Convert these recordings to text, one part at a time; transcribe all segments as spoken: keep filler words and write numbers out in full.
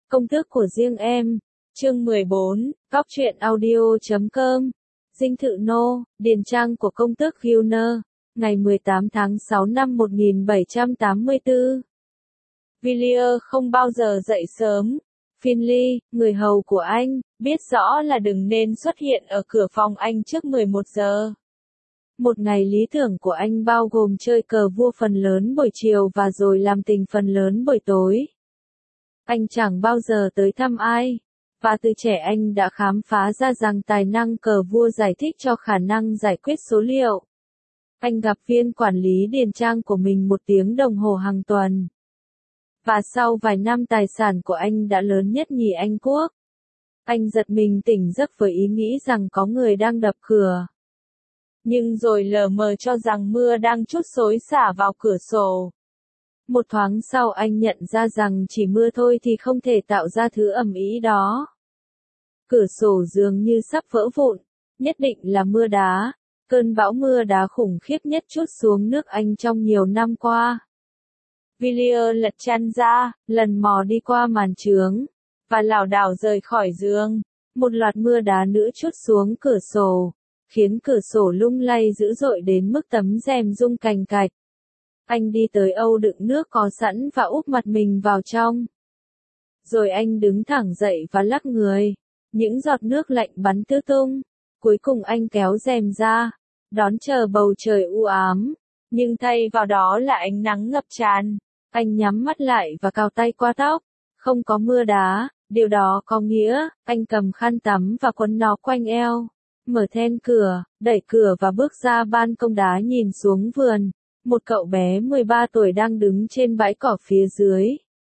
Công thức của riêng em. Chương mười bốn, Góc truyện audio chấm com. Dinh thự Nô, điền trang của công tước Gilner, ngày mười tám tháng sáu năm một nghìn bảy trăm tám mươi tư. Villiers không bao giờ dậy sớm. Finley, người hầu của anh, biết rõ là đừng nên xuất hiện ở cửa phòng anh trước mười một giờ. Một ngày lý tưởng của anh bao gồm chơi cờ vua phần lớn buổi chiều và rồi làm tình phần lớn buổi tối. Anh chẳng bao giờ tới thăm ai, và từ trẻ anh đã khám phá ra rằng tài năng cờ vua giải thích cho khả năng giải quyết số liệu. Anh gặp viên quản lý điền trang của mình một tiếng đồng hồ hàng tuần. Và sau vài năm tài sản của anh đã lớn nhất nhì Anh Quốc. Anh giật mình tỉnh giấc với ý nghĩ rằng có người đang đập cửa. Nhưng rồi lờ mờ cho rằng mưa đang trút xối xả vào cửa sổ. Một thoáng sau anh nhận ra rằng chỉ mưa thôi thì không thể tạo ra thứ ầm ĩ đó. Cửa sổ dường như sắp vỡ vụn, nhất định là mưa đá, cơn bão mưa đá khủng khiếp nhất trút xuống nước Anh trong nhiều năm qua. Villiers lật chăn ra, lần mò đi qua màn trướng, và lảo đảo rời khỏi giường. Một loạt mưa đá nữa trút xuống cửa sổ, khiến cửa sổ lung lay dữ dội đến mức tấm rèm rung cành cạch. Anh đi tới âu đựng nước có sẵn và úp mặt mình vào trong. Rồi anh đứng thẳng dậy và lắc người. Những giọt nước lạnh bắn tứ tung. Cuối cùng anh kéo rèm ra, đón chờ bầu trời u ám. Nhưng thay vào đó là ánh nắng ngập tràn. Anh nhắm mắt lại và cào tay qua tóc. Không có mưa đá, điều đó có nghĩa, anh cầm khăn tắm và quấn nó quanh eo. Mở then cửa, đẩy cửa và bước ra ban công đá nhìn xuống vườn. Một cậu bé mười ba tuổi đang đứng trên bãi cỏ phía dưới.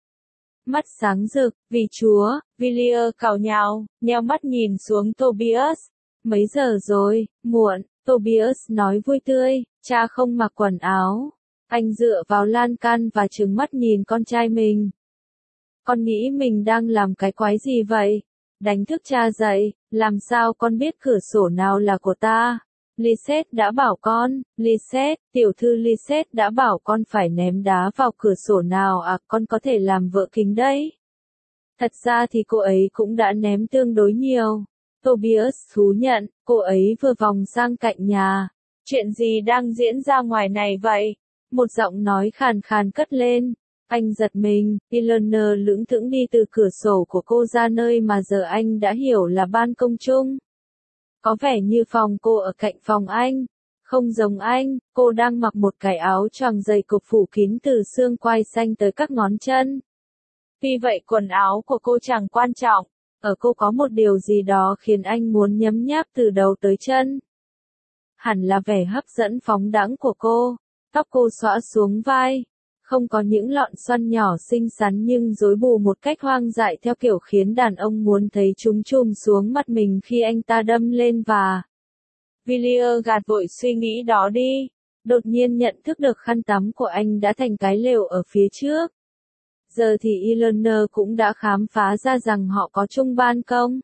Mắt sáng rực, vì Chúa, Villiers cào nhào, nheo mắt nhìn xuống Tobias. Mấy giờ rồi, muộn, Tobias nói vui tươi, cha không mặc quần áo. Anh dựa vào lan can và trừng mắt nhìn con trai mình. Con nghĩ mình đang làm cái quái gì vậy? Đánh thức cha dậy, làm sao con biết cửa sổ nào là của ta? Lisette đã bảo con, Lisette, tiểu thư Lisette đã bảo con phải ném đá vào cửa sổ nào à, con có thể làm vợ kính đấy. Thật ra thì cô ấy cũng đã ném tương đối nhiều. Tobias thú nhận, cô ấy vừa vòng sang cạnh nhà. Chuyện gì đang diễn ra ngoài này vậy? Một giọng nói khàn khàn cất lên. Anh giật mình, Eleanor lững thững đi từ cửa sổ của cô ra nơi mà giờ anh đã hiểu là ban công chung. Có vẻ như phòng cô ở cạnh phòng anh. Không giống anh, cô đang mặc một cái áo choàng dày cộc phủ kín từ xương quai xanh tới các ngón chân. Tuy vậy quần áo của cô chẳng quan trọng, ở cô có một điều gì đó khiến anh muốn nhấm nháp từ đầu tới chân. Hẳn là vẻ hấp dẫn phóng đãng của cô, tóc cô xõa xuống vai. Không có những lọn xoăn nhỏ xinh xắn nhưng rối bù một cách hoang dại theo kiểu khiến đàn ông muốn thấy chúng chùm xuống mặt mình khi anh ta đâm lên và... Villiers gạt vội suy nghĩ đó đi. Đột nhiên nhận thức được khăn tắm của anh đã thành cái lều ở phía trước. Giờ thì Eleanor cũng đã khám phá ra rằng họ có chung ban công.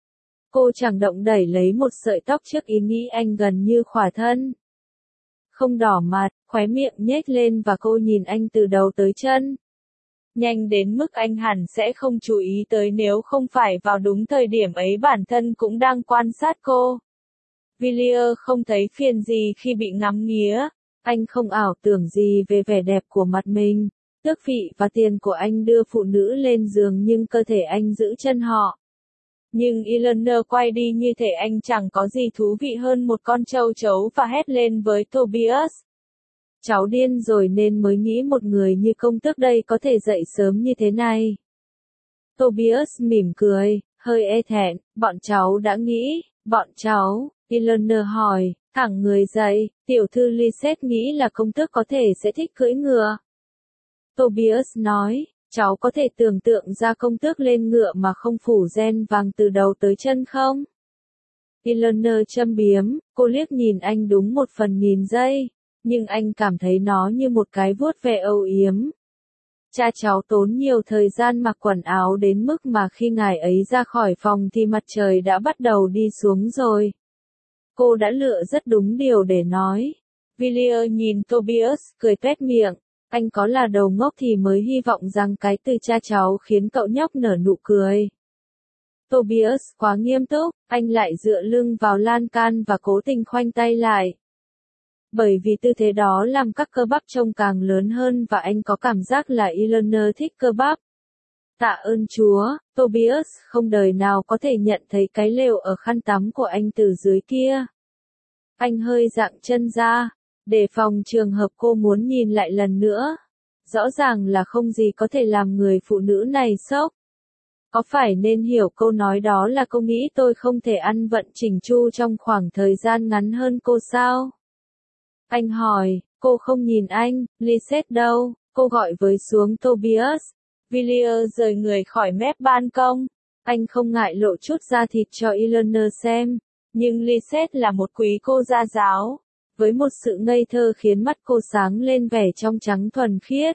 Cô chẳng động đẩy lấy một sợi tóc trước ý nghĩ anh gần như khỏa thân. Không đỏ mặt, khóe miệng nhếch lên và cô nhìn anh từ đầu tới chân. Nhanh đến mức anh hẳn sẽ không chú ý tới nếu không phải vào đúng thời điểm ấy bản thân cũng đang quan sát cô. Villiers không thấy phiền gì khi bị ngắm nghía. Anh không ảo tưởng gì về vẻ đẹp của mặt mình. Tước vị và tiền của anh đưa phụ nữ lên giường nhưng cơ thể anh giữ chân họ. Nhưng Eleanor quay đi như thể anh chẳng có gì thú vị hơn một con trâu trấu và hét lên với Tobias. Cháu điên rồi nên mới nghĩ một người như công tước đây có thể dậy sớm như thế này. Tobias mỉm cười, hơi e thẹn, bọn cháu đã nghĩ, bọn cháu, Eleanor hỏi, thẳng người dậy, tiểu thư Lisette nghĩ là công tước có thể sẽ thích cưỡi ngựa. Tobias nói, cháu có thể tưởng tượng ra công tước lên ngựa mà không phủ ren vàng từ đầu tới chân không? Eleanor châm biếm, cô liếc nhìn anh đúng một phần nghìn giây, nhưng anh cảm thấy nó như một cái vuốt ve âu yếm. Cha cháu tốn nhiều thời gian mặc quần áo đến mức mà khi ngài ấy ra khỏi phòng thì mặt trời đã bắt đầu đi xuống rồi. Cô đã lựa rất đúng điều để nói. Villiers nhìn Tobias, cười tuét miệng. Anh có là đầu ngốc thì mới hy vọng rằng cái từ cha cháu khiến cậu nhóc nở nụ cười. Tobias quá nghiêm túc, anh lại dựa lưng vào lan can và cố tình khoanh tay lại. Bởi vì tư thế đó làm các cơ bắp trông càng lớn hơn và anh có cảm giác là Eleanor thích cơ bắp. Tạ ơn Chúa, Tobias không đời nào có thể nhận thấy cái lều ở khăn tắm của anh từ dưới kia. Anh hơi dạng chân ra, để phòng trường hợp cô muốn nhìn lại lần nữa. Rõ ràng là không gì có thể làm người phụ nữ này sốc. Có phải nên hiểu câu nói đó là cô nghĩ tôi không thể ăn vận chỉnh chu trong khoảng thời gian ngắn hơn cô sao? Anh hỏi, cô không nhìn anh, Lisette đâu, cô gọi với xuống Tobias. Villiers rời người khỏi mép ban công. Anh không ngại lộ chút da thịt cho Eleanor xem. Nhưng Lisette là một quý cô gia giáo. Với một sự ngây thơ khiến mắt cô sáng lên vẻ trong trắng thuần khiết.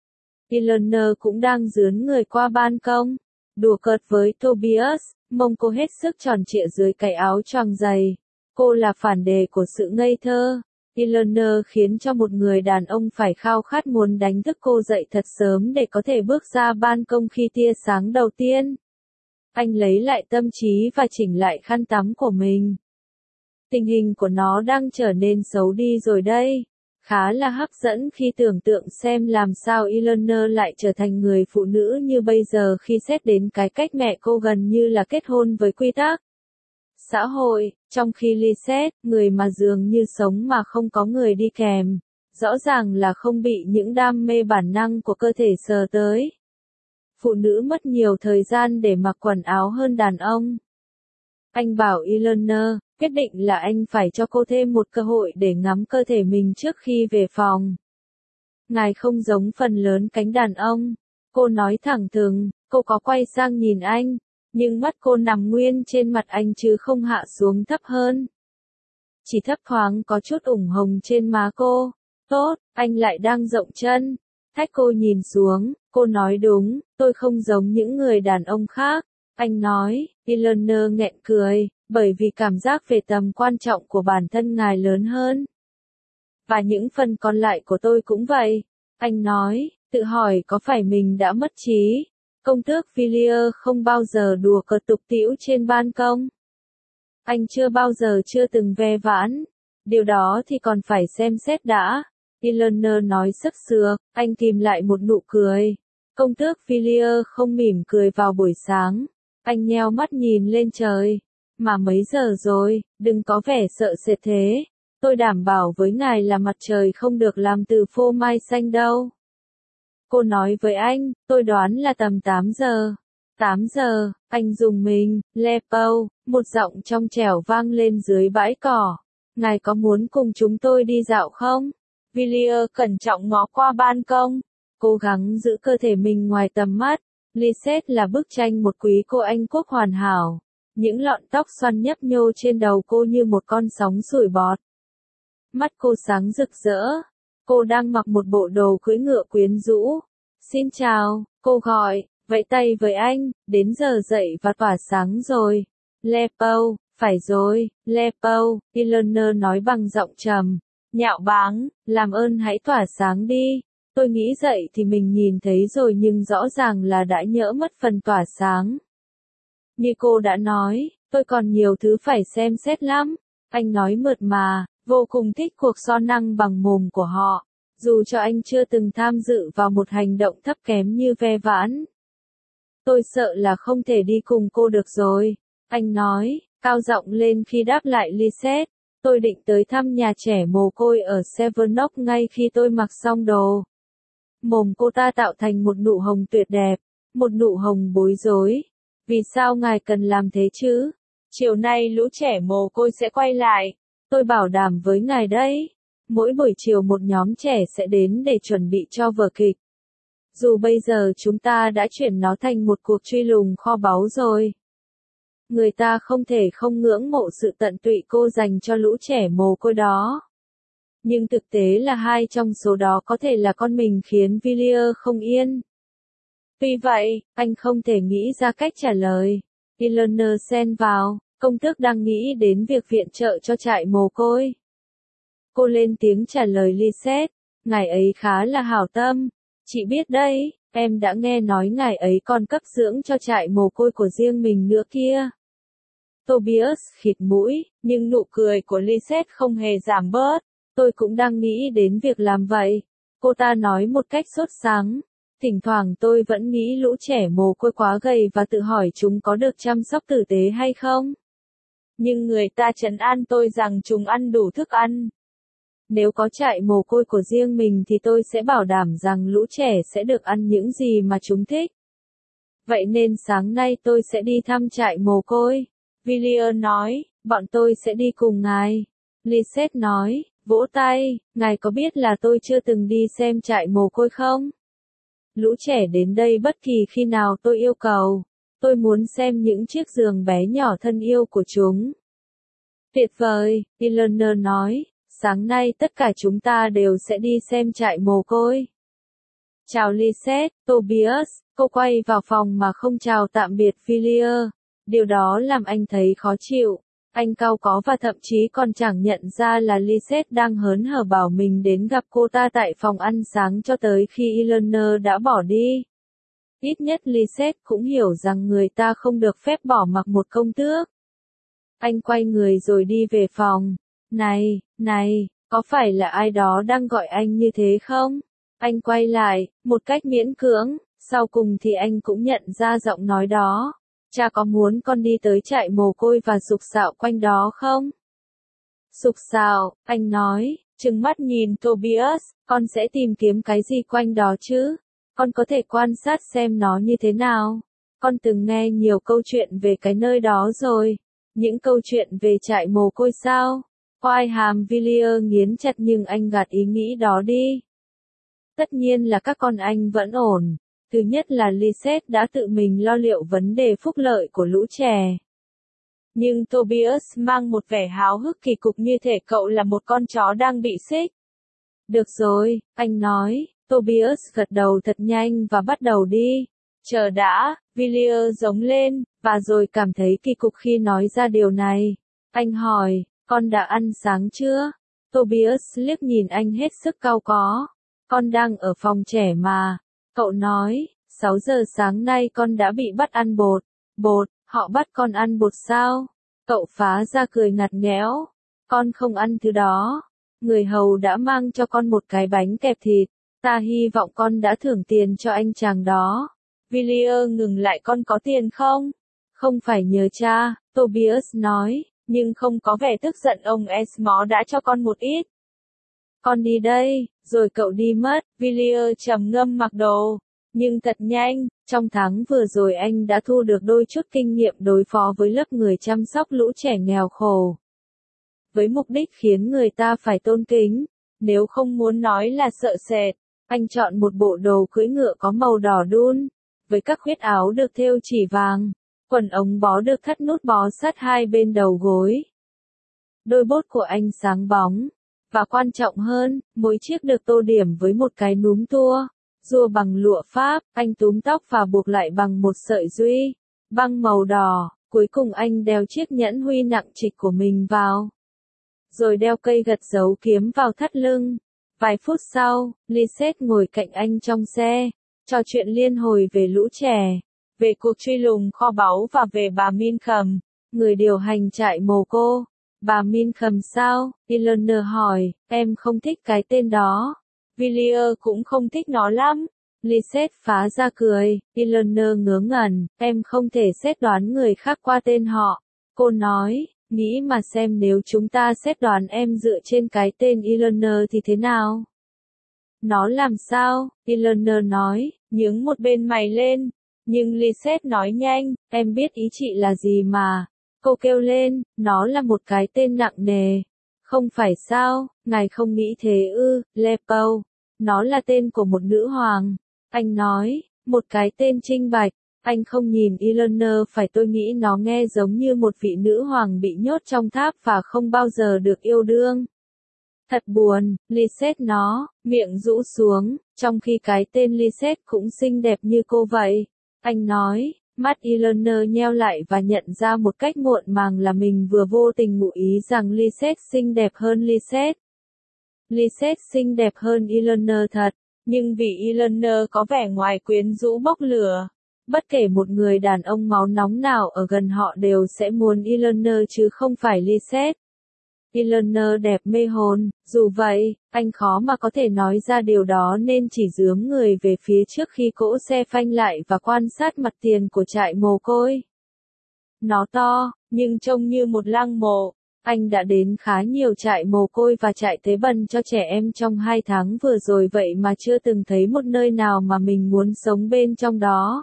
Eleanor cũng đang dướn người qua ban công. Đùa cợt với Tobias, mông cô hết sức tròn trịa dưới cái áo choàng dày. Cô là phản đề của sự ngây thơ. Eleanor khiến cho một người đàn ông phải khao khát muốn đánh thức cô dậy thật sớm để có thể bước ra ban công khi tia sáng đầu tiên. Anh lấy lại tâm trí và chỉnh lại khăn tắm của mình. Tình hình của nó đang trở nên xấu đi rồi đây. Khá là hấp dẫn khi tưởng tượng xem làm sao Eleanor lại trở thành người phụ nữ như bây giờ khi xét đến cái cách mẹ cô gần như là kết hôn với quy tắc xã hội, trong khi Lisette, người mà dường như sống mà không có người đi kèm, rõ ràng là không bị những đam mê bản năng của cơ thể sờ tới. Phụ nữ mất nhiều thời gian để mặc quần áo hơn đàn ông. Anh bảo Eleanor, quyết định là anh phải cho cô thêm một cơ hội để ngắm cơ thể mình trước khi về phòng. Ngài không giống phần lớn cánh đàn ông. Cô nói thẳng thừng, cô có quay sang nhìn anh. Nhưng mắt cô nằm nguyên trên mặt anh chứ không hạ xuống thấp hơn. Chỉ thấp thoáng có chút ửng hồng trên má cô. Tốt, anh lại đang rộng chân. Thách cô nhìn xuống, cô nói đúng, tôi không giống những người đàn ông khác. Anh nói, Eleanor nghẹn cười, bởi vì cảm giác về tầm quan trọng của bản thân ngài lớn hơn. Và những phần còn lại của tôi cũng vậy. Anh nói, tự hỏi có phải mình đã mất trí. Công tước Villiers không bao giờ đùa cợt tục tĩu trên ban công. Anh chưa bao giờ chưa từng ve vãn. Điều đó thì còn phải xem xét đã. Eleanor nói sức sược, anh kìm lại một nụ cười. Công tước Villiers không mỉm cười vào buổi sáng. Anh nheo mắt nhìn lên trời. Mà mấy giờ rồi, đừng có vẻ sợ sệt thế. Tôi đảm bảo với ngài là mặt trời không được làm từ phô mai xanh đâu. Cô nói với anh, tôi đoán là tầm tám giờ. tám giờ, anh dùng mình, Lepo, một giọng trong trẻo vang lên dưới bãi cỏ. Ngài có muốn cùng chúng tôi đi dạo không? Villiers cẩn trọng ngó qua ban công, cố gắng giữ cơ thể mình ngoài tầm mắt. Lisette là bức tranh một quý cô Anh quốc hoàn hảo. Những lọn tóc xoăn nhấp nhô trên đầu cô như một con sóng sủi bọt. Mắt cô sáng rực rỡ. Cô đang mặc một bộ đồ cưỡi ngựa quyến rũ. Xin chào, cô gọi, vẫy tay với anh, đến giờ dậy và tỏa sáng rồi. Lepo, phải rồi, Lepo, Eleanor nói bằng giọng trầm, nhạo báng, làm ơn hãy tỏa sáng đi. Tôi nghĩ dậy thì mình nhìn thấy rồi nhưng rõ ràng là đã nhỡ mất phần tỏa sáng. Như cô đã nói, tôi còn nhiều thứ phải xem xét lắm. Anh nói mượt mà, vô cùng thích cuộc so năng bằng mồm của họ. Dù cho anh chưa từng tham dự vào một hành động thấp kém như ve vãn. Tôi sợ là không thể đi cùng cô được rồi. Anh nói, cao giọng lên khi đáp lại Lisette. Tôi định tới thăm nhà trẻ mồ côi ở Sevenock ngay khi tôi mặc xong đồ. Mồm cô ta tạo thành một nụ hồng tuyệt đẹp. Một nụ hồng bối rối. Vì sao ngài cần làm thế chứ? Chiều nay lũ trẻ mồ côi sẽ quay lại. Tôi bảo đảm với ngài đấy. Mỗi buổi chiều một nhóm trẻ sẽ đến để chuẩn bị cho vở kịch. Dù bây giờ chúng ta đã chuyển nó thành một cuộc truy lùng kho báu rồi. Người ta không thể không ngưỡng mộ sự tận tụy cô dành cho lũ trẻ mồ côi đó. Nhưng thực tế là hai trong số đó có thể là con mình khiến Villiers không yên. Tuy vậy, anh không thể nghĩ ra cách trả lời. Eleanor xen vào, công tước đang nghĩ đến việc viện trợ cho trại mồ côi. Cô lên tiếng trả lời Lisette. ngài ấy khá là hảo tâm. Chị biết đấy, em đã nghe nói ngài ấy còn cấp dưỡng cho trại mồ côi của riêng mình nữa kia. Tobias khịt mũi, nhưng nụ cười của Lisette không hề giảm bớt. Tôi cũng đang nghĩ đến việc làm vậy. Cô ta nói một cách sốt sắng. Thỉnh thoảng tôi vẫn nghĩ lũ trẻ mồ côi quá gầy và tự hỏi chúng có được chăm sóc tử tế hay không. Nhưng người ta trấn an tôi rằng chúng ăn đủ thức ăn. Nếu có trại mồ côi của riêng mình thì tôi sẽ bảo đảm rằng lũ trẻ sẽ được ăn những gì mà chúng thích. Vậy nên sáng nay tôi sẽ đi thăm trại mồ côi. Villiers nói, bọn tôi sẽ đi cùng ngài. Lisette nói, vỗ tay, ngài có biết là tôi chưa từng đi xem trại mồ côi không? Lũ trẻ đến đây bất kỳ khi nào tôi yêu cầu. Tôi muốn xem những chiếc giường bé nhỏ thân yêu của chúng. Tuyệt vời, Eleanor nói, sáng nay tất cả chúng ta đều sẽ đi xem trại mồ côi. Chào Lisette, Tobias, cô quay vào phòng mà không chào tạm biệt Villiers. Điều đó làm anh thấy khó chịu. Anh cau có và thậm chí còn chẳng nhận ra là Lisette đang hớn hở bảo mình đến gặp cô ta tại phòng ăn sáng cho tới khi Eleanor đã bỏ đi. Ít nhất Lisette cũng hiểu rằng người ta không được phép bỏ mặc một công tước. Anh quay người rồi đi về phòng. Này, này, có phải là ai đó đang gọi anh như thế không? Anh quay lại, một cách miễn cưỡng, sau cùng thì anh cũng nhận ra giọng nói đó. Cha có muốn con đi tới trại mồ côi và sục sạo quanh đó không? Sục sạo, anh nói, trừng mắt nhìn Tobias, con sẽ tìm kiếm cái gì quanh đó chứ? Con có thể quan sát xem nó như thế nào. Con từng nghe nhiều câu chuyện về cái nơi đó rồi. Những câu chuyện về trại mồ côi sao? Quai hàm Villiers nghiến chặt nhưng anh gạt ý nghĩ đó đi. Tất nhiên là các con anh vẫn ổn. Thứ nhất là Lisette đã tự mình lo liệu vấn đề phúc lợi của lũ trẻ. Nhưng Tobias mang một vẻ háo hức kỳ cục như thể cậu là một con chó đang bị xích. Được rồi, anh nói, Tobias gật đầu thật nhanh và bắt đầu đi. Chờ đã, Villiers giống lên, và rồi cảm thấy kỳ cục khi nói ra điều này. Anh hỏi, con đã ăn sáng chưa? Tobias liếc nhìn anh hết sức cau có. Con đang ở phòng trẻ mà. Cậu nói, sáu giờ sáng nay con đã bị bắt ăn bột. Bột, họ bắt con ăn bột sao? Cậu phá ra cười ngặt nghẽo. Con không ăn thứ đó. Người hầu đã mang cho con một cái bánh kẹp thịt. Ta hy vọng con đã thưởng tiền cho anh chàng đó. Villiers ngừng lại, con có tiền không? Không phải nhờ cha, Tobias nói, nhưng không có vẻ tức giận. Ông Esmond đã cho con một ít. Con đi đây, rồi cậu đi mất. Villiers trầm ngâm mặc đồ. Nhưng thật nhanh, trong tháng vừa rồi anh đã thu được đôi chút kinh nghiệm đối phó với lớp người chăm sóc lũ trẻ nghèo khổ. Với mục đích khiến người ta phải tôn kính, nếu không muốn nói là sợ sệt, anh chọn một bộ đồ cưỡi ngựa có màu đỏ đun, với các khuyết áo được thêu chỉ vàng, quần ống bó được thắt nút bó sát hai bên đầu gối. Đôi bốt của anh sáng bóng, và quan trọng hơn, mỗi chiếc được tô điểm với một cái núm tua. Rua bằng lụa Pháp, anh túm tóc và buộc lại bằng một sợi duy băng màu đỏ, cuối cùng anh đeo chiếc nhẫn huy nặng trịch của mình vào. Rồi đeo cây gật dấu kiếm vào thắt lưng. Vài phút sau, Lisette ngồi cạnh anh trong xe, trò chuyện liên hồi về lũ trẻ, về cuộc truy lùng kho báu và về bà Minkham, người điều hành trại mồ cô. Bà Minkham sao? Eleanor hỏi, em không thích cái tên đó. Villiers cũng không thích nó lắm. Lisette phá ra cười. Eleanor ngớ ngẩn, em không thể xét đoán người khác qua tên họ. Cô nói, nghĩ mà xem nếu chúng ta xét đoán em dựa trên cái tên Eleanor thì thế nào? Nó làm sao? Eleanor nói, nhướng một bên mày lên. Nhưng Lisette nói nhanh, em biết ý chị là gì mà. Cô kêu lên, nó là một cái tên nặng nề. Không phải sao, ngài không nghĩ thế ư, Leopold. Nó là tên của một nữ hoàng. Anh nói, một cái tên trinh bạch. Anh không nhìn Eleanor phải, tôi nghĩ nó nghe giống như một vị nữ hoàng bị nhốt trong tháp và không bao giờ được yêu đương. Thật buồn, Lisette nó, miệng rũ xuống, trong khi cái tên Lisette cũng xinh đẹp như cô vậy. Anh nói, mắt Eleanor nheo lại và nhận ra một cách muộn màng là mình vừa vô tình ngụ ý rằng Lisette xinh đẹp hơn Lisette. Lisette xinh đẹp hơn Eleanor thật, nhưng vì Eleanor có vẻ ngoài quyến rũ bốc lửa, bất kể một người đàn ông máu nóng nào ở gần họ đều sẽ muốn Eleanor chứ không phải Lisette. Eleanor đẹp mê hồn, dù vậy, anh khó mà có thể nói ra điều đó nên chỉ giướng người về phía trước khi cỗ xe phanh lại và quan sát mặt tiền của trại mồ côi. Nó to, nhưng trông như một lăng mộ. Anh đã đến khá nhiều trại mồ côi và trại tế bần cho trẻ em trong hai tháng vừa rồi vậy mà chưa từng thấy một nơi nào mà mình muốn sống bên trong đó.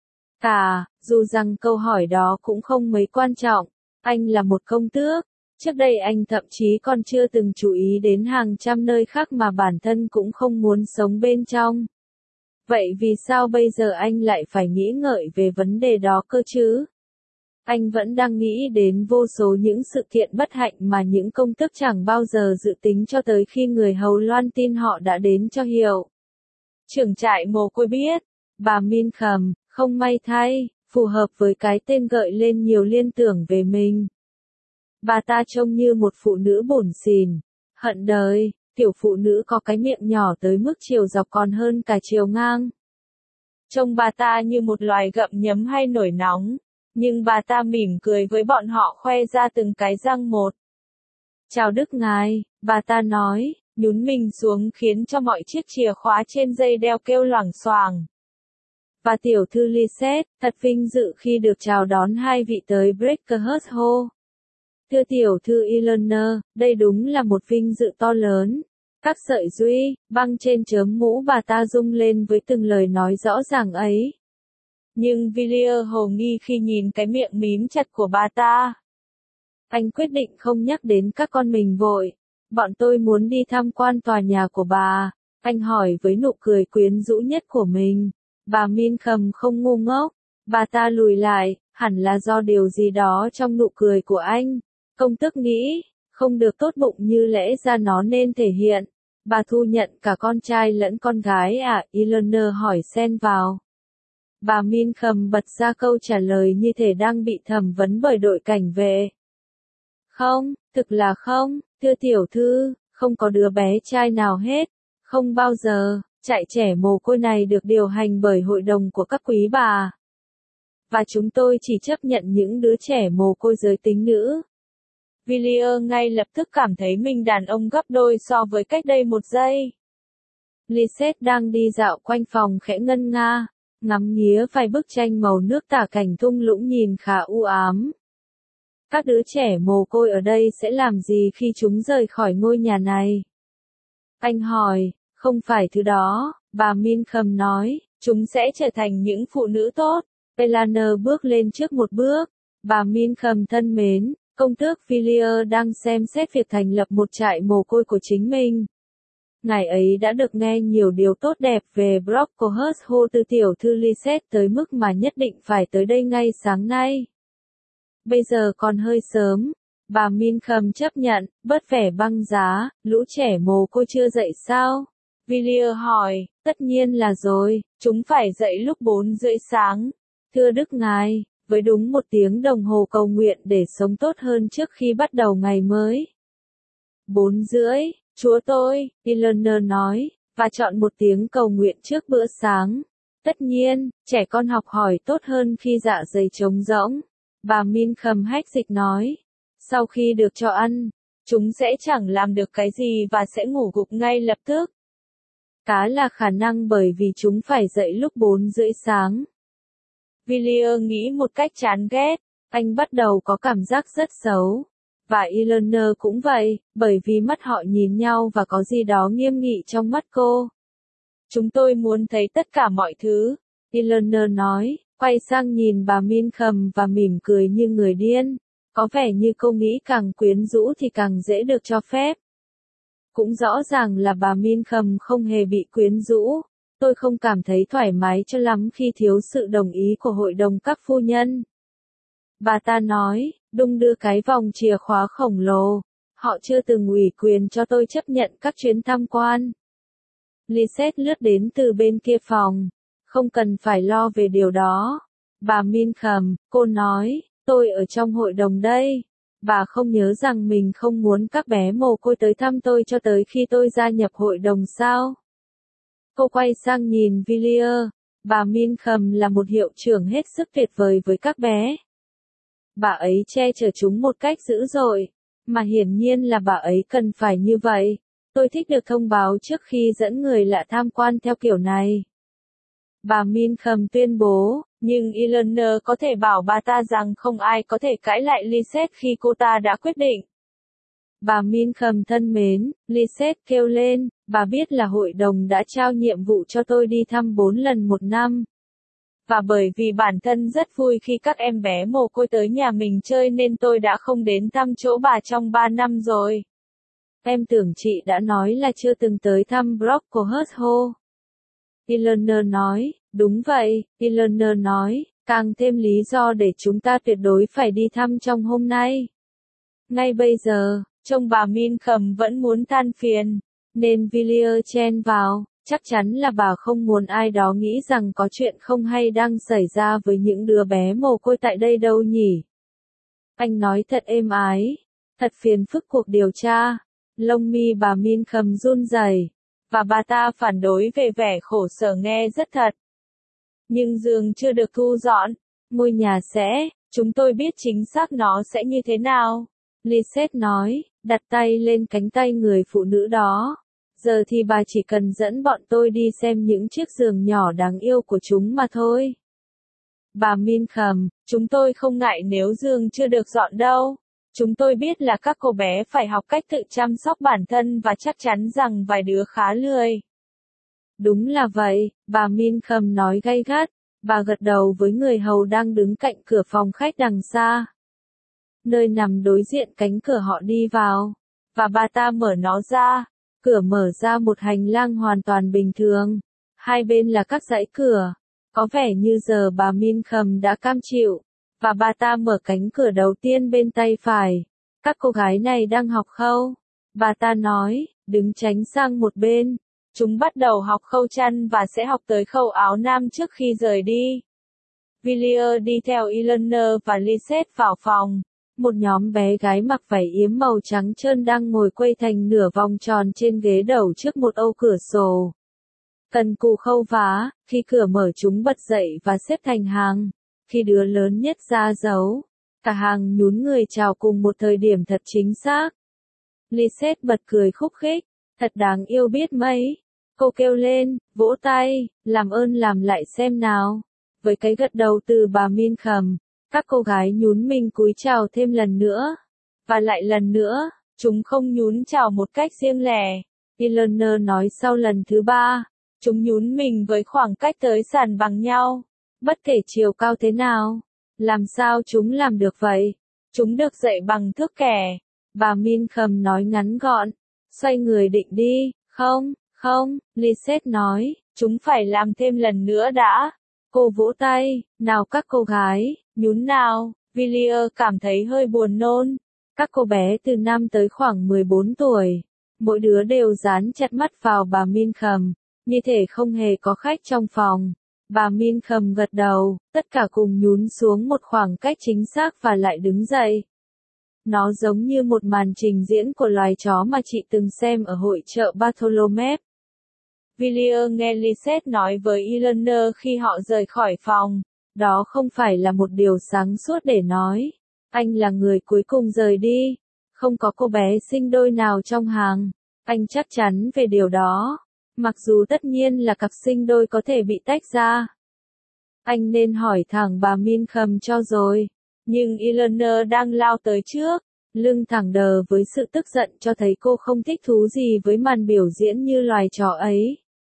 Cả, dù rằng câu hỏi đó cũng không mấy quan trọng, anh là một công tước. Trước đây anh thậm chí còn chưa từng chú ý đến hàng trăm nơi khác mà bản thân cũng không muốn sống bên trong. Vậy vì sao bây giờ anh lại phải nghĩ ngợi về vấn đề đó cơ chứ? Anh vẫn đang nghĩ đến vô số những sự kiện bất hạnh mà những công tước chẳng bao giờ dự tính cho tới khi người hầu loan tin họ đã đến cho hiệu. Trưởng trại mồ côi biết, bà Minkham, không may thay, phù hợp với cái tên gợi lên nhiều liên tưởng về mình. Bà ta trông như một phụ nữ bủn xỉn, hận đời, kiểu phụ nữ có cái miệng nhỏ tới mức chiều dọc còn hơn cả chiều ngang. Trông bà ta như một loài gặm nhấm hay nổi nóng, nhưng bà ta mỉm cười với bọn họ khoe ra từng cái răng một. Chào Đức Ngài, bà ta nói, nhún mình xuống khiến cho mọi chiếc chìa khóa trên dây đeo kêu loảng xoảng. Và tiểu thư Lisette, thật vinh dự khi được chào đón hai vị tới Brackenhurst Hall. Thưa tiểu thư Eleanor, đây đúng là một vinh dự to lớn. Các sợi duy, băng trên chớm mũ bà ta rung lên với từng lời nói rõ ràng ấy. Nhưng Villiers hồ nghi khi nhìn cái miệng mím chặt của bà ta. Anh quyết định không nhắc đến các con mình vội. Bọn tôi muốn đi tham quan tòa nhà của bà. Anh hỏi với nụ cười quyến rũ nhất của mình. Bà Minkham không ngu ngốc. Bà ta lùi lại, hẳn là do điều gì đó trong nụ cười của anh. Công tước nghĩ, không được tốt bụng như lẽ ra nó nên thể hiện. Bà thu nhận cả con trai lẫn con gái à? Eleanor hỏi xen vào. Bà Minkham bật ra câu trả lời như thể đang bị thẩm vấn bởi đội cảnh vệ. Không, thực là không, thưa tiểu thư, không có đứa bé trai nào hết. Không bao giờ, trại trẻ mồ côi này được điều hành bởi hội đồng của các quý bà. Và chúng tôi chỉ chấp nhận những đứa trẻ mồ côi giới tính nữ. Villiers ngay lập tức cảm thấy mình đàn ông gấp đôi so với cách đây một giây. Lisette đang đi dạo quanh phòng khẽ ngân nga, ngắm nghía vài bức tranh màu nước tả cảnh thung lũng nhìn khá u ám. Các đứa trẻ mồ côi ở đây sẽ làm gì khi chúng rời khỏi ngôi nhà này? Anh hỏi, không phải thứ đó, bà Minkham nói, chúng sẽ trở thành những phụ nữ tốt. Eleanor bước lên trước một bước. Bà Minkham thân mến, công tước Villiers đang xem xét việc thành lập một trại mồ côi của chính mình. Ngài ấy đã được nghe nhiều điều tốt đẹp về Brocklehurst Hall từ tiểu thư Lisette tới mức mà nhất định phải tới đây ngay sáng nay. Bây giờ còn hơi sớm. Bà Minkham chấp nhận, bớt vẻ băng giá, lũ trẻ mồ côi chưa dậy sao? Villiers hỏi, tất nhiên là rồi, chúng phải dậy lúc bốn rưỡi sáng. Thưa Đức Ngài, với đúng một tiếng đồng hồ cầu nguyện để sống tốt hơn trước khi bắt đầu ngày mới. Bốn rưỡi, chúa tôi, Eleanor nói, và chọn một tiếng cầu nguyện trước bữa sáng. Tất nhiên, trẻ con học hỏi tốt hơn khi dạ dày trống rỗng. Bà Minkham hách dịch nói. Sau khi được cho ăn, chúng sẽ chẳng làm được cái gì và sẽ ngủ gục ngay lập tức. Cá là khả năng bởi vì chúng phải dậy lúc bốn rưỡi sáng. Villiers nghĩ một cách chán ghét, anh bắt đầu có cảm giác rất xấu. Và Eleanor cũng vậy, bởi vì mắt họ nhìn nhau và có gì đó nghiêm nghị trong mắt cô. Chúng tôi muốn thấy tất cả mọi thứ, Eleanor nói, quay sang nhìn bà Minkham và mỉm cười như người điên. Có vẻ như cô nghĩ càng quyến rũ thì càng dễ được cho phép. Cũng rõ ràng là bà Minkham không hề bị quyến rũ. Tôi không cảm thấy thoải mái cho lắm khi thiếu sự đồng ý của hội đồng các phu nhân. Bà ta nói, đung đưa cái vòng chìa khóa khổng lồ. Họ chưa từng ủy quyền cho tôi chấp nhận các chuyến tham quan. Lisette lướt đến từ bên kia phòng. Không cần phải lo về điều đó. Bà Minkham, cô nói, tôi ở trong hội đồng đây. Bà không nhớ rằng mình không muốn các bé mồ côi tới thăm tôi cho tới khi tôi gia nhập hội đồng sao? Cô quay sang nhìn Villiers. Bà Minkham là một hiệu trưởng hết sức tuyệt vời với các bé. Bà ấy che chở chúng một cách dữ dội, mà hiển nhiên là bà ấy cần phải như vậy. Tôi thích được thông báo trước khi dẫn người lạ tham quan theo kiểu này. Bà Minkham tuyên bố, nhưng Eleanor có thể bảo bà ta rằng không ai có thể cãi lại Lisette khi cô ta đã quyết định. Bà Minkham thân mến, Lisette kêu lên, bà biết là hội đồng đã trao nhiệm vụ cho tôi đi thăm bốn lần một năm. Và bởi vì bản thân rất vui khi các em bé mồ côi tới nhà mình chơi nên tôi đã không đến thăm chỗ bà trong ba năm rồi. Em tưởng chị đã nói là chưa từng tới thăm Brocklehurst Hall. Eleanor nói, đúng vậy, Eleanor nói, càng thêm lý do để chúng ta tuyệt đối phải đi thăm trong hôm nay. Ngay bây giờ, trông bà Minkham vẫn muốn than phiền, nên Villiers chen vào, chắc chắn là bà không muốn ai đó nghĩ rằng có chuyện không hay đang xảy ra với những đứa bé mồ côi tại đây đâu nhỉ. Anh nói thật êm ái, thật phiền phức cuộc điều tra. Lông mi bà Minkham run rẩy, và bà ta phản đối về vẻ khổ sở nghe rất thật. Nhưng giường chưa được thu dọn, ngôi nhà sẽ, chúng tôi biết chính xác nó sẽ như thế nào. Lisette nói, đặt tay lên cánh tay người phụ nữ đó. Giờ thì bà chỉ cần dẫn bọn tôi đi xem những chiếc giường nhỏ đáng yêu của chúng mà thôi. Bà Minkham, chúng tôi không ngại nếu giường chưa được dọn đâu. Chúng tôi biết là các cô bé phải học cách tự chăm sóc bản thân và chắc chắn rằng vài đứa khá lười. Đúng là vậy, bà Minkham nói gay gắt. Bà gật đầu với người hầu đang đứng cạnh cửa phòng khách đằng xa. Nơi nằm đối diện cánh cửa họ đi vào. Và bà ta mở nó ra. Cửa mở ra một hành lang hoàn toàn bình thường. Hai bên là các dãy cửa. Có vẻ như giờ bà Minkham đã cam chịu. Và bà ta mở cánh cửa đầu tiên bên tay phải. Các cô gái này đang học khâu. Bà ta nói, đứng tránh sang một bên. Chúng bắt đầu học khâu chăn và sẽ học tới khâu áo nam trước khi rời đi. Villiers đi theo Eleanor và Lisette vào phòng. Một nhóm bé gái mặc vải yếm màu trắng trơn đang ngồi quây thành nửa vòng tròn trên ghế đầu trước một ô cửa sổ. Cần cù khâu vá, khi cửa mở chúng bật dậy và xếp thành hàng. Khi đứa lớn nhất ra dấu, cả hàng nhún người chào cùng một thời điểm thật chính xác. Lisette bật cười khúc khích, thật đáng yêu biết mấy. Cô kêu lên, vỗ tay, làm ơn làm lại xem nào. Với cái gật đầu từ bà Minkham, các cô gái nhún mình cúi chào thêm lần nữa. Và lại lần nữa, chúng không nhún chào một cách riêng lẻ. Eleanor nói sau lần thứ ba, chúng nhún mình với khoảng cách tới sàn bằng nhau. Bất kể chiều cao thế nào, làm sao chúng làm được vậy? Chúng được dạy bằng thước kẻ. Bà Minkham nói ngắn gọn, xoay người định đi, không, không, Lisette nói, chúng phải làm thêm lần nữa đã. Cô vỗ tay, nào các cô gái, nhún nào. Villiers cảm thấy hơi buồn nôn. Các cô bé từ năm tới khoảng mười bốn tuổi, mỗi đứa đều dán chặt mắt vào bà Minkham, như thể không hề có khách trong phòng. Bà Minkham gật đầu, tất cả cùng nhún xuống một khoảng cách chính xác và lại đứng dậy. Nó giống như một màn trình diễn của loài chó mà chị từng xem ở hội chợ Bartholomew. Villiers nghe Lisette nói với Eleanor khi họ rời khỏi phòng. Đó không phải là một điều sáng suốt để nói. Anh là người cuối cùng rời đi. Không có cô bé sinh đôi nào trong hàng. Anh chắc chắn về điều đó. Mặc dù tất nhiên là cặp sinh đôi có thể bị tách ra. Anh nên hỏi thẳng bà Minkham cho rồi. Nhưng Eleanor đang lao tới trước, lưng thẳng đờ với sự tức giận cho thấy cô không thích thú gì với màn biểu diễn như loài chó ấy.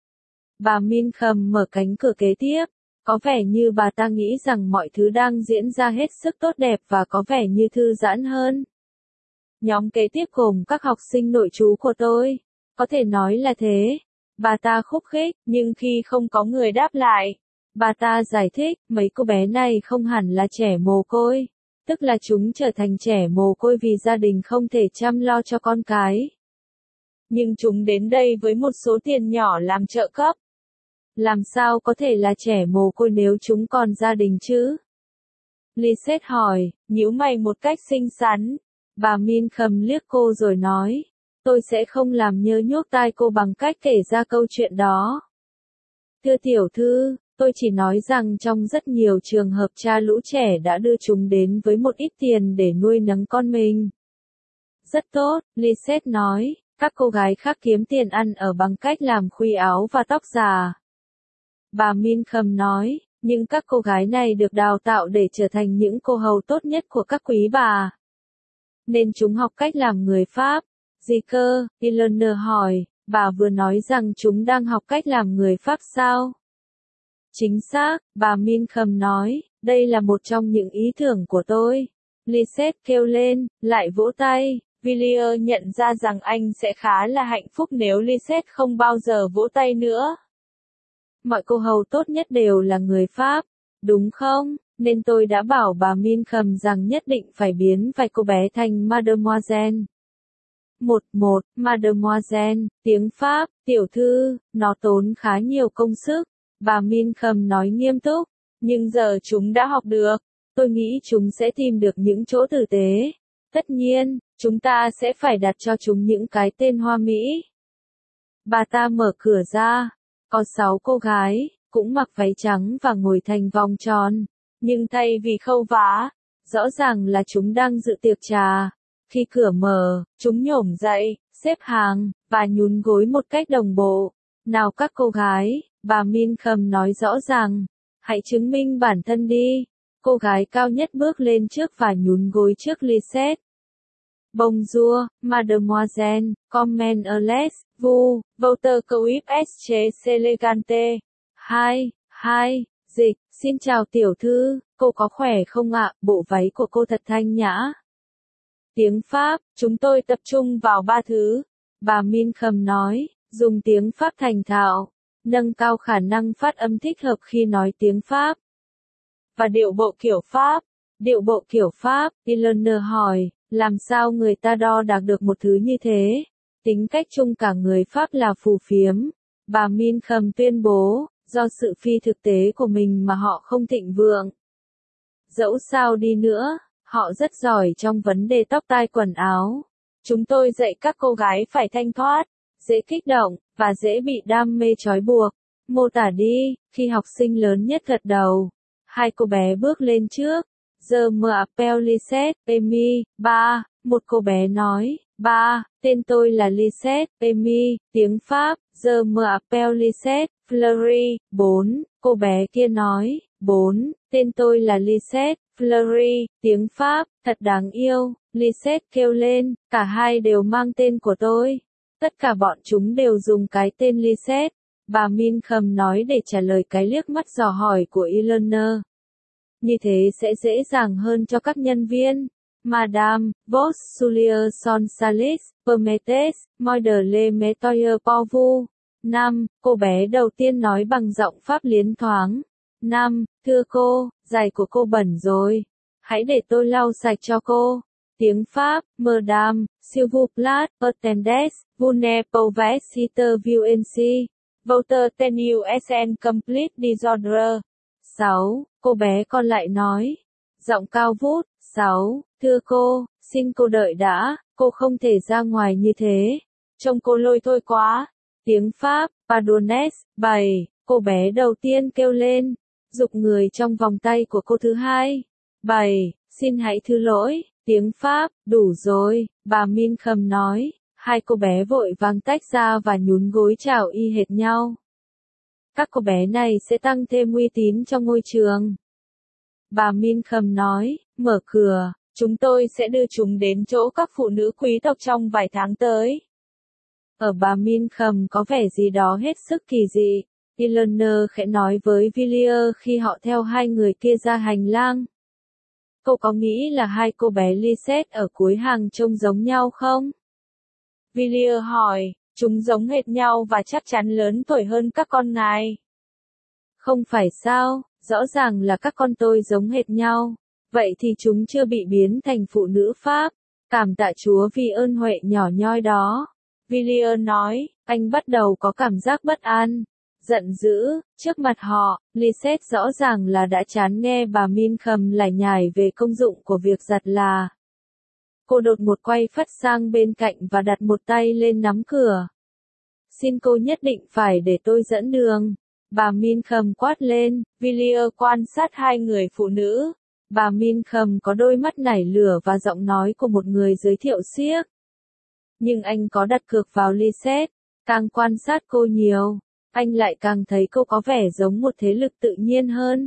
Bà Minkham mở cánh cửa kế tiếp. Có vẻ như bà ta nghĩ rằng mọi thứ đang diễn ra hết sức tốt đẹp và có vẻ như thư giãn hơn. Nhóm kế tiếp gồm các học sinh nội trú của tôi. Có thể nói là thế. Bà ta khúc khích, nhưng khi không có người đáp lại, bà ta giải thích, mấy cô bé này không hẳn là trẻ mồ côi. Tức là chúng trở thành trẻ mồ côi vì gia đình không thể chăm lo cho con cái. Nhưng chúng đến đây với một số tiền nhỏ làm trợ cấp. Làm sao có thể là trẻ mồ côi nếu chúng còn gia đình chứ? Lisette hỏi, nhíu mày một cách xinh xắn. Bà Minkham liếc cô rồi nói, tôi sẽ không làm nhớ nhuốc tai cô bằng cách kể ra câu chuyện đó. Thưa tiểu thư, tôi chỉ nói rằng trong rất nhiều trường hợp cha lũ trẻ đã đưa chúng đến với một ít tiền để nuôi nấng con mình. Rất tốt, Lisette nói, các cô gái khác kiếm tiền ăn ở bằng cách làm khuy áo và tóc giả. Bà Minkham nói, nhưng các cô gái này được đào tạo để trở thành những cô hầu tốt nhất của các quý bà. Nên chúng học cách làm người Pháp. Gì cơ? Eleanor hỏi, bà vừa nói rằng chúng đang học cách làm người Pháp sao? Chính xác, bà Minkham nói, đây là một trong những ý tưởng của tôi. Lisette kêu lên, lại vỗ tay. Villiers nhận ra rằng anh sẽ khá là hạnh phúc nếu Lisette không bao giờ vỗ tay nữa. Mọi cô hầu tốt nhất đều là người Pháp, đúng không? Nên tôi đã bảo bà Minkham rằng nhất định phải biến vài cô bé thành Mademoiselle. Một một, Mademoiselle, tiếng Pháp, tiểu thư, nó tốn khá nhiều công sức. Bà Minkham nói nghiêm túc, nhưng giờ chúng đã học được. Tôi nghĩ chúng sẽ tìm được những chỗ tử tế. Tất nhiên, chúng ta sẽ phải đặt cho chúng những cái tên hoa mỹ. Bà ta mở cửa ra. Có sáu cô gái, cũng mặc váy trắng và ngồi thành vòng tròn. Nhưng thay vì khâu vá, rõ ràng là chúng đang dự tiệc trà. Khi cửa mở, chúng nhổm dậy, xếp hàng, và nhún gối một cách đồng bộ. Nào các cô gái, bà Minkham nói rõ ràng, hãy chứng minh bản thân đi. Cô gái cao nhất bước lên trước và nhún gối trước Lisette. Bonjour, mademoiselle, comment allez-vous, votre coif est elegante. Hai, hai, dịch, xin chào tiểu thư, cô có khỏe không ạ, bộ váy của cô thật thanh nhã. Tiếng Pháp, chúng tôi tập trung vào ba thứ. Bà Minkham nói, dùng tiếng Pháp thành thạo, nâng cao khả năng phát âm thích hợp khi nói tiếng Pháp. Và điệu bộ kiểu Pháp. Điệu bộ kiểu Pháp, Eleanor hỏi, làm sao người ta đo đạc được một thứ như thế? Tính cách chung cả người Pháp là phù phiếm. Bà Minkham tuyên bố, do sự phi thực tế của mình mà họ không thịnh vượng. Dẫu sao đi nữa, họ rất giỏi trong vấn đề tóc tai quần áo. Chúng tôi dạy các cô gái phải thanh thoát, dễ kích động, và dễ bị đam mê trói buộc. Mô tả đi, khi học sinh lớn nhất gật đầu. Hai cô bé bước lên trước. Je m'appelle Lisette, Amy, ba, một cô bé nói, ba, tên tôi là Lisette, Amy, tiếng Pháp, Je m'appelle Lisette, Fleury, bốn, cô bé kia nói, bốn, tên tôi là Lisette, Fleury, tiếng Pháp, thật đáng yêu, Lisette kêu lên, cả hai đều mang tên của tôi. Tất cả bọn chúng đều dùng cái tên Lisette, bà Minkham nói để trả lời cái liếc mắt dò hỏi của Eleanor. Như thế sẽ dễ dàng hơn cho các nhân viên. Madame, vos souliers sont sales, permettez, moi de les nettoyer pour vous. Năm, cô bé đầu tiên nói bằng giọng Pháp liến thoáng. Năm, thưa cô, giày của cô bẩn rồi. Hãy để tôi lau sạch cho cô. Tiếng Pháp, Madame, s'il vous plaît, attendez, vous ne pouvez intervenir ici. Votre tenue est en complete désordre. Sáu, cô bé con lại nói. Giọng cao vút. Sáu, thưa cô, xin cô đợi đã, cô không thể ra ngoài như thế. Trông cô lôi thôi quá. Tiếng Pháp, pardonnez. Bảy, cô bé đầu tiên kêu lên. Giục người trong vòng tay của cô thứ hai. Bảy, xin hãy thứ lỗi. Tiếng Pháp, đủ rồi, bà Minkham nói. Hai cô bé vội vàng tách ra và nhún gối chào y hệt nhau. Các cô bé này sẽ tăng thêm uy tín trong ngôi trường. Bà Minkham nói, mở cửa, chúng tôi sẽ đưa chúng đến chỗ các phụ nữ quý tộc trong vài tháng tới. Ở bà Minkham có vẻ gì đó hết sức kỳ dị. Eleanor khẽ nói với Villiers khi họ theo hai người kia ra hành lang. Cậu có nghĩ là hai cô bé Lisette ở cuối hàng trông giống nhau không? Villiers hỏi, chúng giống hệt nhau và chắc chắn lớn tuổi hơn các con ngài. Không phải sao, rõ ràng là các con tôi giống hệt nhau. Vậy thì chúng chưa bị biến thành phụ nữ Pháp. Cảm tạ Chúa vì ơn huệ nhỏ nhoi đó. Villiers nói, anh bắt đầu có cảm giác bất an. Giận dữ, trước mặt họ, Lisette rõ ràng là đã chán nghe bà Minkham lải nhải về công dụng của việc giặt là. Cô đột ngột quay phắt sang bên cạnh và đặt một tay lên nắm cửa. Xin cô nhất định phải để tôi dẫn đường. Bà Minkham quát lên. Villiers quan sát hai người phụ nữ. Bà Minkham có đôi mắt nảy lửa và giọng nói của một người giới thiệu xiếc. Nhưng anh có đặt cược vào Lisette. Càng quan sát cô nhiều, anh lại càng thấy cô có vẻ giống một thế lực tự nhiên hơn.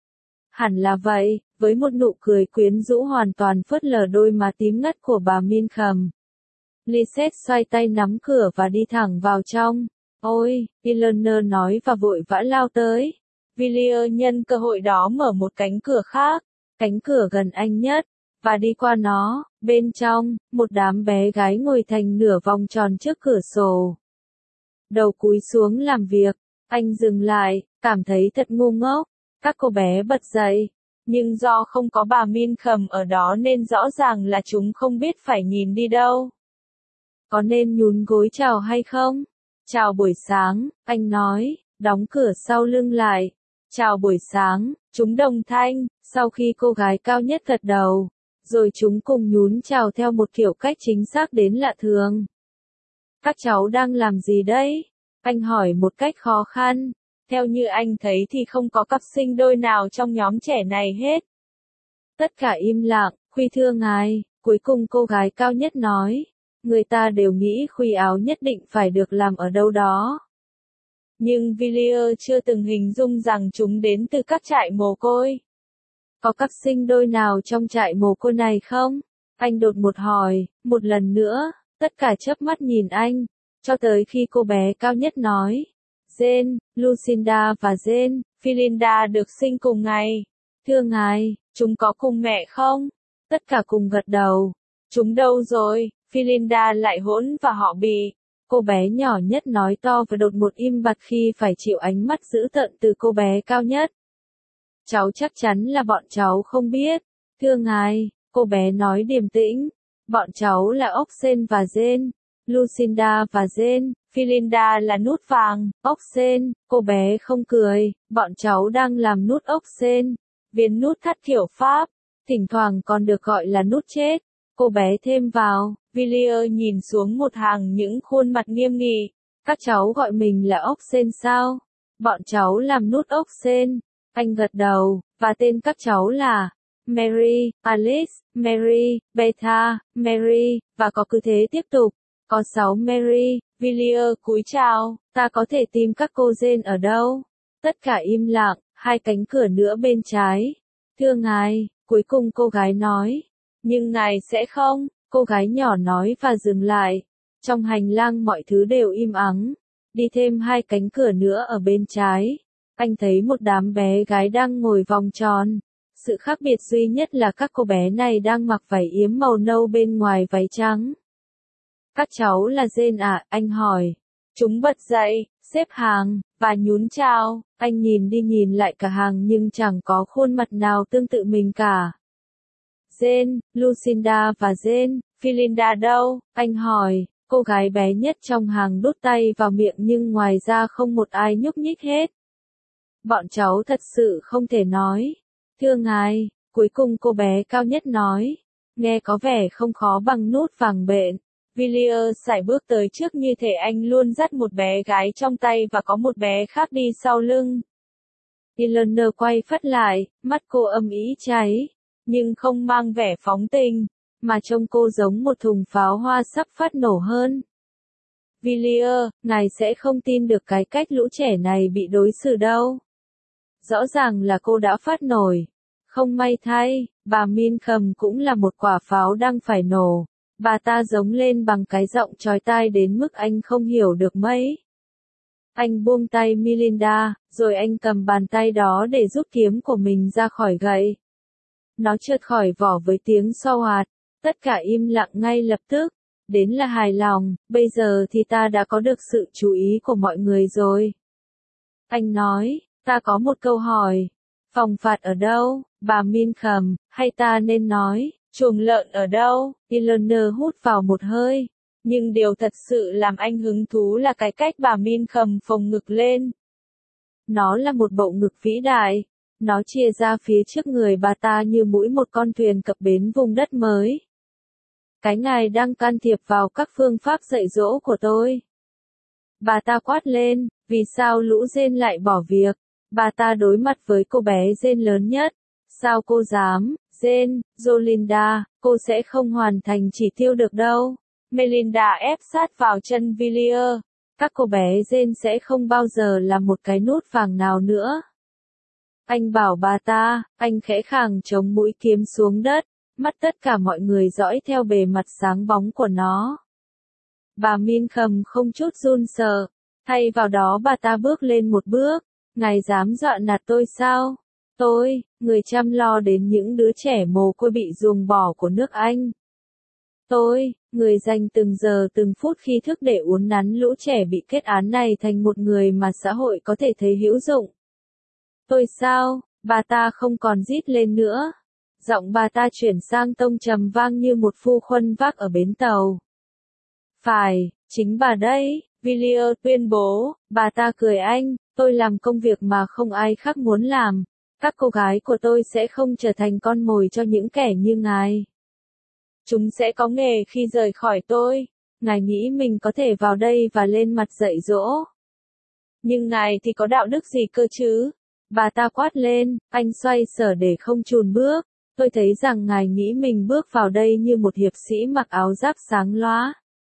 Hẳn là vậy, với một nụ cười quyến rũ hoàn toàn phớt lờ đôi má tím ngắt của bà Minkham. Lisette xoay tay nắm cửa và đi thẳng vào trong. Ôi, Eleanor nói và vội vã lao tới. Villiers nhân cơ hội đó mở một cánh cửa khác, cánh cửa gần anh nhất, và đi qua nó. Bên trong, một đám bé gái ngồi thành nửa vòng tròn trước cửa sổ. Đầu cúi xuống làm việc, anh dừng lại, cảm thấy thật ngu ngốc. Các cô bé bật dậy, nhưng do không có bà Minkham ở đó nên rõ ràng là chúng không biết phải nhìn đi đâu. Có nên nhún gối chào hay không? Chào buổi sáng, anh nói, đóng cửa sau lưng lại. Chào buổi sáng, chúng đồng thanh, sau khi cô gái cao nhất gật đầu, rồi chúng cùng nhún chào theo một kiểu cách chính xác đến lạ thường. Các cháu đang làm gì đấy? Anh hỏi một cách khó khăn. Theo như anh thấy thì không có cặp sinh đôi nào trong nhóm trẻ này hết. Tất cả im lặng. Khuy thưa ngài, cuối cùng cô gái cao nhất nói. Người ta đều nghĩ khuy áo nhất định phải được làm ở đâu đó. Nhưng Villiers chưa từng hình dung rằng chúng đến từ các trại mồ côi. Có cặp sinh đôi nào trong trại mồ côi này không? Anh đột ngột hỏi, một lần nữa, tất cả chớp mắt nhìn anh, cho tới khi cô bé cao nhất nói. Jane, Lucinda và Jane, Philinda được sinh cùng ngày. Thưa ngài, chúng có cùng mẹ không? Tất cả cùng gật đầu. Chúng đâu rồi? Philinda lại hỗn và họ bì. Cô bé nhỏ nhất nói to và đột ngột im bặt khi phải chịu ánh mắt dữ tợn từ cô bé cao nhất. Cháu chắc chắn là bọn cháu không biết. Thưa ngài, cô bé nói điềm tĩnh. Bọn cháu là Oxen và Jane. Lucinda và Jane, Philinda là nút vàng, Oxen, cô bé không cười, bọn cháu đang làm nút Oxen, viên nút thắt kiểu Pháp, thỉnh thoảng còn được gọi là nút chết. Cô bé thêm vào. Villiers nhìn xuống một hàng những khuôn mặt nghiêm nghị. Các cháu gọi mình là Oxen sao? Bọn cháu làm nút Oxen. Anh gật đầu, và tên các cháu là Mary, Alice, Mary, Beta, Mary, và có cứ thế tiếp tục. Có sáu Mary. Villiers cúi chào, ta có thể tìm các cô Jane ở đâu? Tất cả im lặng, hai cánh cửa nữa bên trái. Thưa ngài, cuối cùng cô gái nói. Nhưng ngài sẽ không, cô gái nhỏ nói và dừng lại. Trong hành lang mọi thứ đều im ắng. Đi thêm hai cánh cửa nữa ở bên trái. Anh thấy một đám bé gái đang ngồi vòng tròn. Sự khác biệt duy nhất là các cô bé này đang mặc vải yếm màu nâu bên ngoài váy trắng. Các cháu là Jane à? Anh hỏi. Chúng bật dậy, xếp hàng, và nhún chào. Anh nhìn đi nhìn lại cả hàng nhưng chẳng có khuôn mặt nào tương tự mình cả. Jane, Lucinda và Jane, Philinda đâu? Anh hỏi. Cô gái bé nhất trong hàng đút tay vào miệng nhưng ngoài ra không một ai nhúc nhích hết. Bọn cháu thật sự không thể nói. Thưa ngài, cuối cùng cô bé cao nhất nói. Nghe có vẻ không khó bằng nút vàng bện. Villiers sải bước tới trước như thể anh luôn dắt một bé gái trong tay và có một bé khác đi sau lưng. Eleanor quay phắt lại, mắt cô âm ý cháy, nhưng không mang vẻ phóng tình, mà trông cô giống một thùng pháo hoa sắp phát nổ hơn. Villiers, ngài sẽ không tin được cái cách lũ trẻ này bị đối xử đâu. Rõ ràng là cô đã phát nổi. Không may thay, bà Minkham cũng là một quả pháo đang phải nổ. Bà ta giống lên bằng cái giọng chói tai đến mức anh không hiểu được mấy. Anh buông tay Melinda, rồi anh cầm bàn tay đó để rút kiếm của mình ra khỏi gậy. Nó trượt khỏi vỏ với tiếng xoa hoạt. Tất cả im lặng ngay lập tức. Đến là hài lòng, bây giờ thì ta đã có được sự chú ý của mọi người rồi. Anh nói, ta có một câu hỏi. Phòng phạt ở đâu, bà Minkham, hay ta nên nói, chuồng lợn ở đâu? Eleanor hút vào một hơi. Nhưng điều thật sự làm anh hứng thú là cái cách bà Minkham phồng ngực lên. Nó là một bộ ngực vĩ đại. Nó chia ra phía trước người bà ta như mũi một con thuyền cập bến vùng đất mới. cái ngài đang can thiệp vào các phương pháp dạy dỗ của tôi. Bà ta quát lên, vì sao lũ Jane lại bỏ việc? Bà ta đối mặt với cô bé Jane lớn nhất. Sao cô dám, Jane, Jolinda, cô sẽ không hoàn thành chỉ tiêu được đâu. Melinda ép sát vào chân Villiers. Các cô bé Jane sẽ không bao giờ là một cái nút vàng nào nữa. Anh bảo bà ta, anh khẽ khàng chống mũi kiếm xuống đất, mắt tất cả mọi người dõi theo bề mặt sáng bóng của nó. Bà Minkham không chút run sợ, thay vào đó bà ta bước lên một bước, ngài dám dọa nạt tôi sao? Tôi, người chăm lo đến những đứa trẻ mồ côi bị ruồng bỏ của nước Anh. Tôi, người dành từng giờ từng phút khi thức để uốn nắn lũ trẻ bị kết án này thành một người mà xã hội có thể thấy hữu dụng. Tôi sao? Bà ta không còn rít lên nữa. Giọng bà ta chuyển sang tông trầm vang như một phu khuân vác ở bến tàu. Phải, chính bà đấy, Villiers tuyên bố. Bà ta cười anh, tôi làm công việc mà không ai khác muốn làm. Các cô gái của tôi sẽ không trở thành con mồi cho những kẻ như ngài. Chúng sẽ có nghề khi rời khỏi tôi. Ngài nghĩ mình có thể vào đây và lên mặt dạy dỗ. Nhưng ngài thì có đạo đức gì cơ chứ? Bà ta quát lên, anh xoay sở để không chùn bước. Tôi thấy rằng ngài nghĩ mình bước vào đây như một hiệp sĩ mặc áo giáp sáng loá.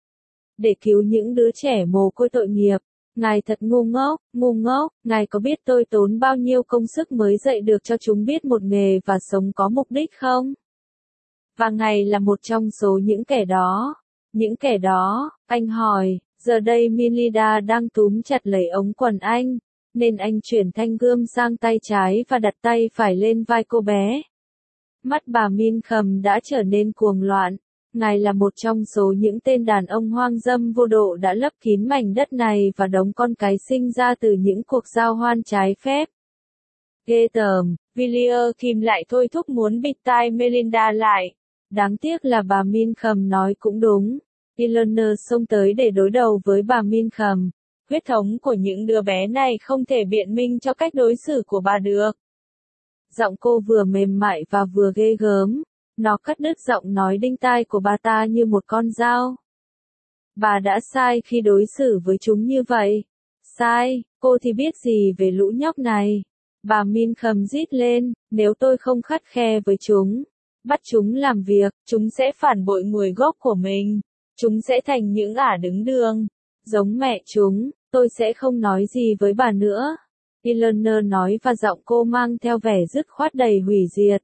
Để cứu những đứa trẻ mồ côi tội nghiệp. Ngài thật ngu ngốc, ngu ngốc, ngài có biết tôi tốn bao nhiêu công sức mới dạy được cho chúng biết một nghề và sống có mục đích không? Và ngài là một trong số những kẻ đó. Những kẻ đó, anh hỏi, giờ đây Melinda đang túm chặt lấy ống quần anh, nên anh chuyển thanh gươm sang tay trái và đặt tay phải lên vai cô bé. Mắt bà Minkham đã trở nên cuồng loạn. Ngài là một trong số những tên đàn ông hoang dâm vô độ đã lấp kín mảnh đất này và đống con cái sinh ra từ những cuộc giao hoan trái phép. Ghê tởm, Villiers kìm lại thôi thúc muốn bịt tai Melinda lại. Đáng tiếc là bà Minkham nói cũng đúng. Eleanor xông tới để đối đầu với bà Minkham. Huyết thống của những đứa bé này không thể biện minh cho cách đối xử của bà được. Giọng cô vừa mềm mại và vừa ghê gớm. Nó cắt đứt giọng nói đinh tai của bà ta như một con dao. Bà đã sai khi đối xử với chúng như vậy. Sai, cô thì biết gì về lũ nhóc này. Bà Minkham rít lên, nếu tôi không khắt khe với chúng, bắt chúng làm việc, chúng sẽ phản bội nguồn gốc của mình. Chúng sẽ thành những ả đứng đường. Giống mẹ chúng, tôi sẽ không nói gì với bà nữa. Eleanor nói và giọng cô mang theo vẻ dứt khoát đầy hủy diệt.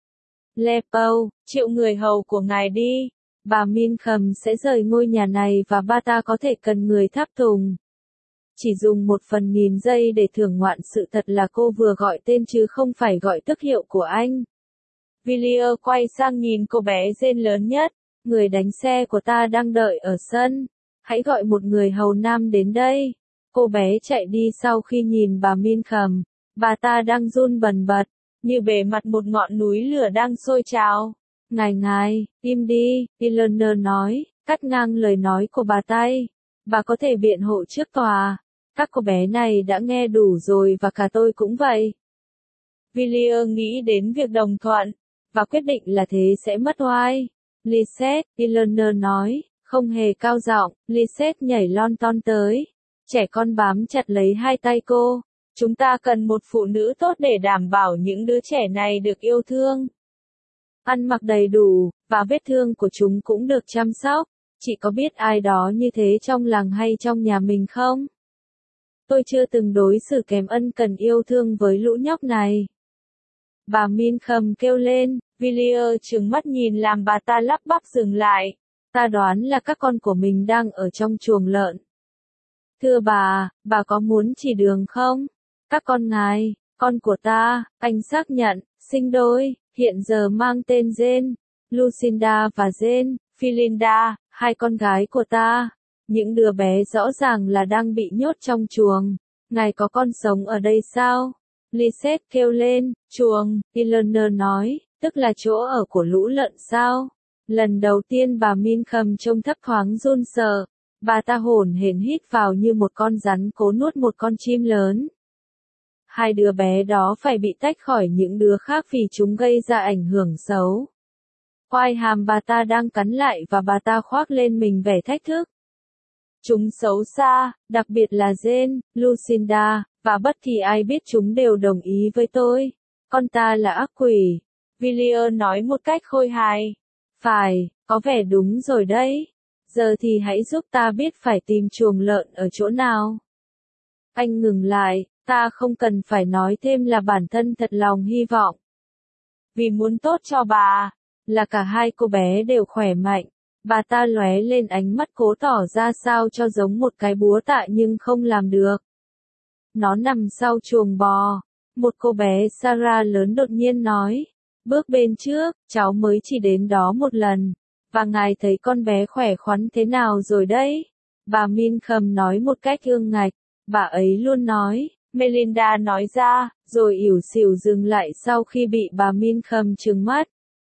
Lepo, triệu người hầu của ngài đi. Bà Minkham sẽ rời ngôi nhà này và bà ta có thể cần người tháp tùng. Chỉ dùng một phần nghìn giây để thưởng ngoạn sự thật là cô vừa gọi tên chứ không phải gọi tước hiệu của anh. Villiers quay sang nhìn cô bé Jane lớn nhất. Người đánh xe của ta đang đợi ở sân. Hãy gọi một người hầu nam đến đây. Cô bé chạy đi sau khi nhìn bà Minkham. Bà ta đang run bần bật, như bề mặt một ngọn núi lửa đang sôi trào. Ngài ngài, im đi, Eleanor nói, cắt ngang lời nói của bà tay. Bà có thể biện hộ trước tòa. Các cô bé này đã nghe đủ rồi và cả tôi cũng vậy. Villiers nghĩ đến việc đồng thuận, và quyết định là thế sẽ mất oai. Lisette, Eleanor nói, không hề cao giọng. Lisette nhảy lon ton tới. Trẻ con bám chặt lấy hai tay cô. Chúng ta cần một phụ nữ tốt để đảm bảo những đứa trẻ này được yêu thương, ăn mặc đầy đủ, và vết thương của chúng cũng được chăm sóc. Chị có biết ai đó như thế trong làng hay trong nhà mình không? Tôi chưa từng đối xử kém ân cần yêu thương với lũ nhóc này. Bà Minkham kêu lên. Villiers trừng mắt nhìn làm bà ta lắp bắp dừng lại. Ta đoán là các con của mình đang ở trong chuồng lợn. Thưa bà, bà có muốn chỉ đường không? Các con ngài, con của ta, anh xác nhận, sinh đôi, hiện giờ mang tên Jane, Lucinda và Jane, Philinda, hai con gái của ta. Những đứa bé rõ ràng là đang bị nhốt trong chuồng. Ngài có con sống ở đây sao? Lisette kêu lên, chuồng, Eleanor nói, tức là chỗ ở của lũ lợn sao? Lần đầu tiên bà Minkham trông thấp thoáng run sợ. Bà ta hổn hển hít vào như một con rắn cố nuốt một con chim lớn. Hai đứa bé đó phải bị tách khỏi những đứa khác vì chúng gây ra ảnh hưởng xấu. Quai hàm bà ta đang cắn lại và bà ta khoác lên mình vẻ thách thức. Chúng xấu xa, đặc biệt là Jane, Lucinda, và bất kỳ ai biết chúng đều đồng ý với tôi. Con ta là ác quỷ. Villiers nói một cách khôi hài. Phải, có vẻ đúng rồi đấy. Giờ thì hãy giúp ta biết phải tìm chuồng lợn ở chỗ nào. Anh ngừng lại, ta không cần phải nói thêm là bản thân thật lòng hy vọng. Vì muốn tốt cho bà, là cả hai cô bé đều khỏe mạnh. Bà ta lóe lên ánh mắt cố tỏ ra sao cho giống một cái búa tạ nhưng không làm được. Nó nằm sau chuồng bò. Một cô bé Sarah lớn đột nhiên nói. Bước bên trước, cháu mới chỉ đến đó một lần. Và ngài thấy con bé khỏe khoắn thế nào rồi đấy? Bà Minkham nói một cách ương ngạch. Bà ấy luôn nói. Melinda nói ra, rồi ỉu xìu dừng lại sau khi bị bà Minkham trừng mắt.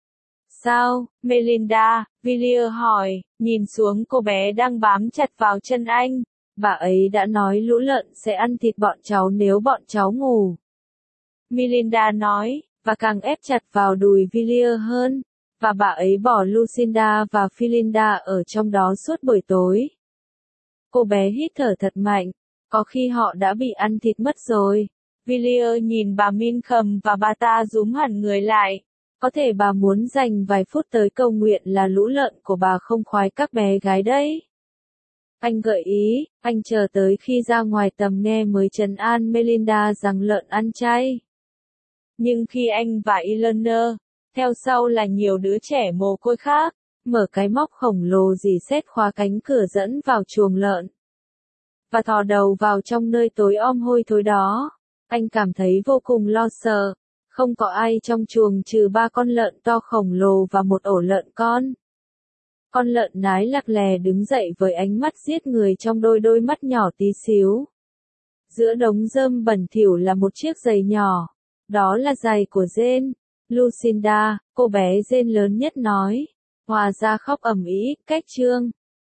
Sao, Melinda? Villiers hỏi, nhìn xuống cô bé đang bám chặt vào chân anh. Bà ấy đã nói lũ lợn sẽ ăn thịt bọn cháu nếu bọn cháu ngủ. Melinda nói, và càng ép chặt vào đùi Villiers hơn. Và bà ấy bỏ Lucinda và Philinda ở trong đó suốt buổi tối. Cô bé hít thở thật mạnh. Có khi họ đã bị ăn thịt mất rồi. Villiers nhìn bà Minkham và bà ta rúm hẳn người lại. Có thể bà muốn dành vài phút tới cầu nguyện là lũ lợn của bà không khoái các bé gái đấy. Anh gợi ý, anh chờ tới khi ra ngoài tầm nghe mới trấn an Melinda rằng lợn ăn chay. Nhưng khi anh và Eleanor, theo sau là nhiều đứa trẻ mồ côi khác, mở cái móc khổng lồ dì xét khóa cánh cửa dẫn vào chuồng lợn. Và thò đầu vào trong nơi tối om hôi thối đó, anh cảm thấy vô cùng lo sợ. Không có ai trong chuồng trừ ba con lợn to khổng lồ và một ổ lợn con. Con lợn nái lặc lè đứng dậy với ánh mắt giết người trong đôi đôi mắt nhỏ tí xíu. Giữa đống rơm bẩn thỉu là một chiếc giày nhỏ. Đó là giày của Jane. Lucinda, cô bé Jane lớn nhất nói. Hòa ra khóc ầm ĩ, cách trương.